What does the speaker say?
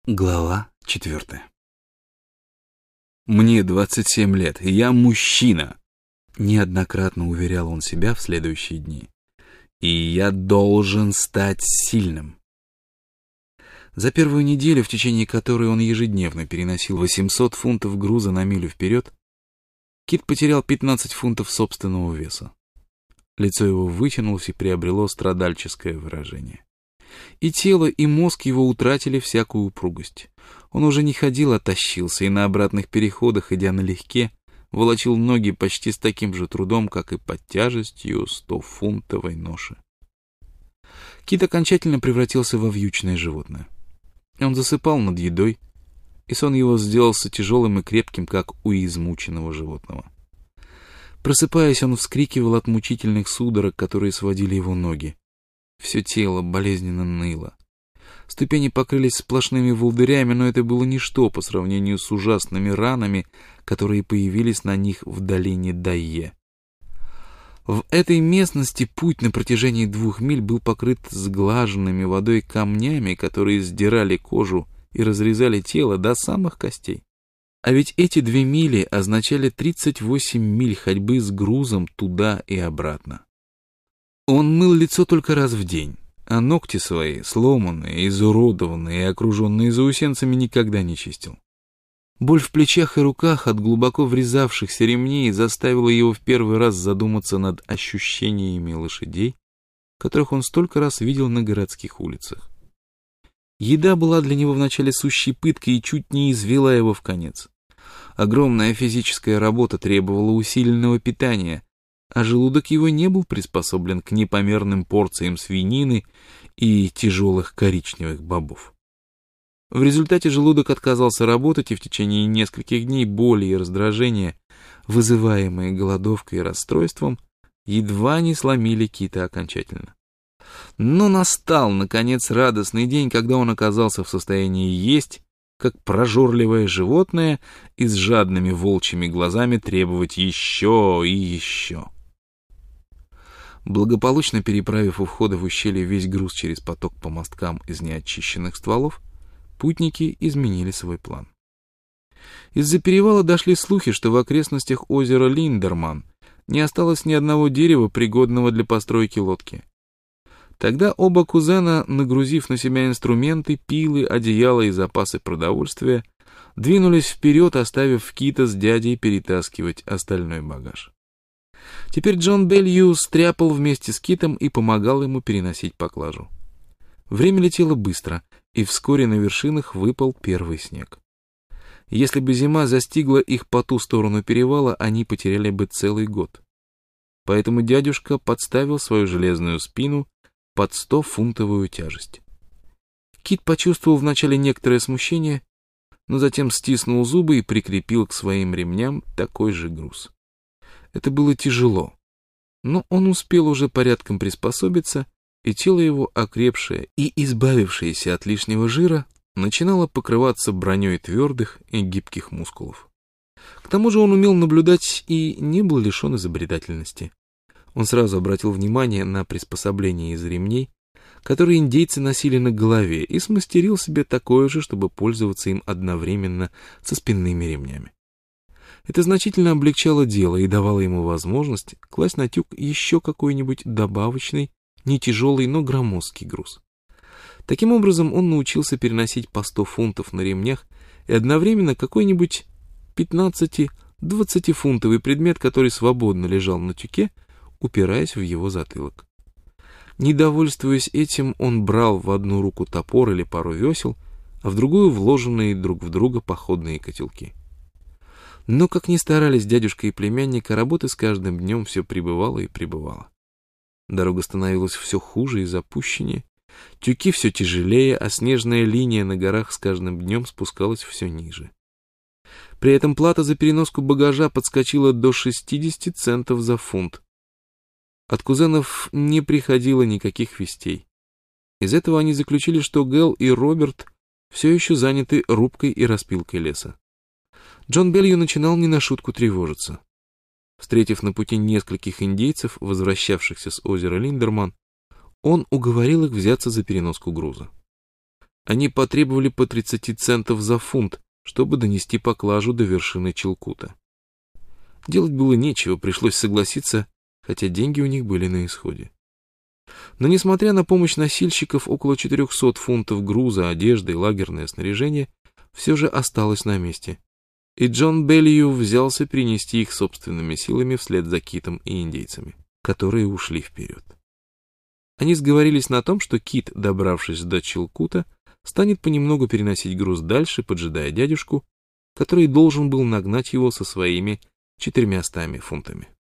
Глава 4. «Мне 27 лет, и я мужчина», — неоднократно уверял он себя в следующие дни. «И я должен стать сильным». За первую неделю, в течение которой он ежедневно переносил 800 фунтов груза на милю вперед, Кит потерял 15 фунтов собственного веса. Лицо его вытянулось и приобрело страдальческое выражение. И тело, и мозг его утратили всякую упругость. Он уже не ходил, а тащился, и на обратных переходах, идя налегке, волочил ноги почти с таким же трудом, как и под тяжестью 100-фунтовой ноши. Кит окончательно превратился во вьючное животное. Он засыпал над едой, и сон его сделался тяжелым и крепким, как у измученного животного. Просыпаясь, он вскрикивал от мучительных судорог, которые сводили его ноги. Все тело болезненно ныло. Ступени покрылись сплошными волдырями, но это было ничто по сравнению с ужасными ранами, которые появились на них в долине Дайе. В этой местности путь на протяжении 2 миль был покрыт сглаженными водой камнями, которые сдирали кожу и разрезали тело до самых костей. А ведь эти 2 мили означали 38 миль ходьбы с грузом туда и обратно. Он мыл лицо только раз в день, а ногти свои, сломанные, изуродованные и окруженные заусенцами, никогда не чистил. Боль в плечах и руках от глубоко врезавшихся ремней заставила его в первый раз задуматься над ощущениями лошадей, которых он столько раз видел на городских улицах. Еда была для него вначале сущей пыткой и чуть не извела его в конец. Огромная физическая работа требовала усиленного питания, а желудок его не был приспособлен к непомерным порциям свинины и тяжелых коричневых бобов. В результате желудок отказался работать, и в течение нескольких дней боли и раздражения, вызываемые голодовкой и расстройством, едва не сломили Кита окончательно. Но настал, наконец, радостный день, когда он оказался в состоянии есть, как прожорливое животное, и с жадными волчьими глазами требовать еще и еще. Благополучно переправив у входа в ущелье весь груз через поток по мосткам из неочищенных стволов, путники изменили свой план. Из-за перевала дошли слухи, что в окрестностях озера Линдерман не осталось ни одного дерева, пригодного для постройки лодки. Тогда оба кузена, нагрузив на себя инструменты, пилы, одеяла и запасы продовольствия, двинулись вперед, оставив Кита с дядей перетаскивать остальной багаж. Теперь Джон Беллью стряпал вместе с Китом и помогал ему переносить поклажу. Время летело быстро, и вскоре на вершинах выпал первый снег. Если бы зима застигла их по ту сторону перевала, они потеряли бы целый год. Поэтому дядюшка подставил свою железную спину под 100-фунтовую тяжесть. Кит почувствовал вначале некоторое смущение, но затем стиснул зубы и прикрепил к своим ремням такой же груз. Это было тяжело, но он успел уже порядком приспособиться, и тело его, окрепшее и избавившееся от лишнего жира, начинало покрываться броней твердых и гибких мускулов. К тому же он умел наблюдать и не был лишен изобретательности. Он сразу обратил внимание на приспособление из ремней, которые индейцы носили на голове, и смастерил себе такое же, чтобы пользоваться им одновременно со спинными ремнями. Это значительно облегчало дело и давало ему возможность класть на тюк еще какой-нибудь добавочный, не тяжелый, но громоздкий груз. Таким образом, он научился переносить по 100 фунтов на ремнях и одновременно какой-нибудь 15-20-фунтовый предмет, который свободно лежал на тюке, упираясь в его затылок. Недовольствуясь этим, он брал в одну руку топор или пару весел, а в другую вложенные друг в друга походные котелки. Но, как ни старались дядюшка и племянник, работы с каждым днем все прибывало и прибывало. Дорога становилась все хуже и запущеннее, тюки все тяжелее, а снежная линия на горах с каждым днем спускалась все ниже. При этом плата за переноску багажа подскочила до 60 центов за фунт. От кузенов не приходило никаких вестей. Из этого они заключили, что Гэл и Роберт все еще заняты рубкой и распилкой леса. Джон Беллью начинал не на шутку тревожиться. Встретив на пути нескольких индейцев, возвращавшихся с озера Линдерман, он уговорил их взяться за переноску груза. Они потребовали по 30 центов за фунт, чтобы донести поклажу до вершины Чилкута. Делать было нечего, пришлось согласиться, хотя деньги у них были на исходе. Но несмотря на помощь носильщиков, около 400 фунтов груза, одежды и лагерное снаряжение все же осталось на месте. И Джон Беллью взялся перенести их собственными силами вслед за Китом и индейцами, которые ушли вперед. Они сговорились на том, что Кит, добравшись до Чилкута, станет понемногу переносить груз дальше, поджидая дядюшку, который должен был нагнать его со своими 400 фунтами.